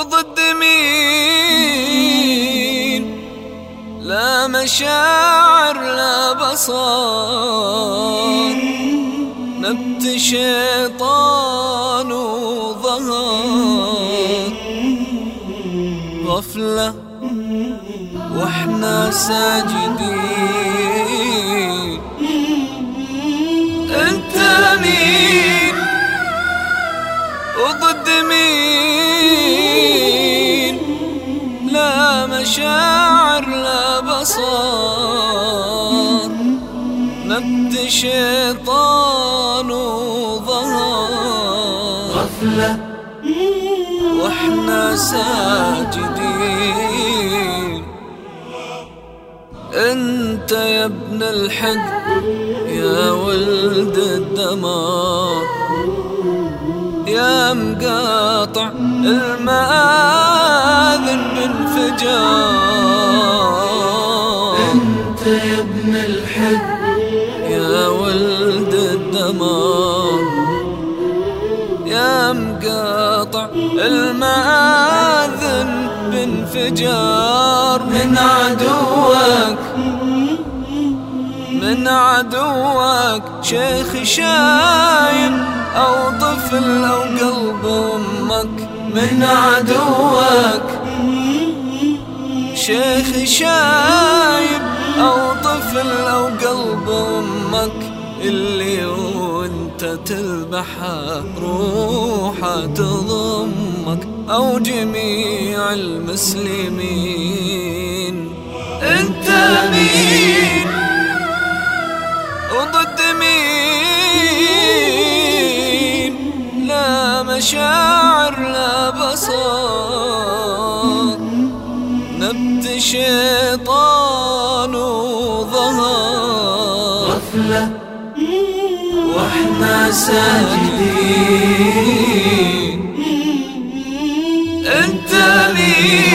وضد مين؟ لا مشاعر لا بصر، نبت شيطان وظهر، غفلة واحنا ساجدين. انت مين وضد مين؟ لا مشاعر لا بصر، نبت شيطان وظهر، غفلة واحنا ساجدين. انت يا ابن الحق يا ولد الدمار، يا مقاطع المآذن بانفجار. انت يا ابن الحق يا ولد الدمار، يا مقاطع المآذن بانفجار. من عدوك شيخ شايب أو طفل أو قلب أمك. من عدوك شيخ شايب أو طفل أو قلب أمك، اللي وانت تذبحها روحه تضمك، أو جميع المسلمين. انت مين وضد مين؟ لا مشاعر لا بصر، نبت شيطان وظهر، غفلة واحنا ساجدين. انت مين